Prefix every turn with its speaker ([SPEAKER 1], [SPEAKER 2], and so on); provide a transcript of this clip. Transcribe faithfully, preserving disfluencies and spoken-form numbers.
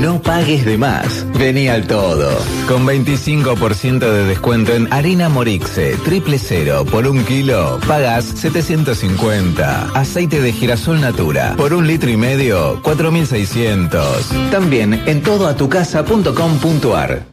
[SPEAKER 1] No pagues de más. Vení al Todo. Con veinticinco por ciento de descuento en harina Morixe, triple cero, por un kilo, pagás setecientos cincuenta. Aceite de girasol Natura, por un litro y medio, cuatro mil seiscientos. También en todo a tu casa punto com punto ar.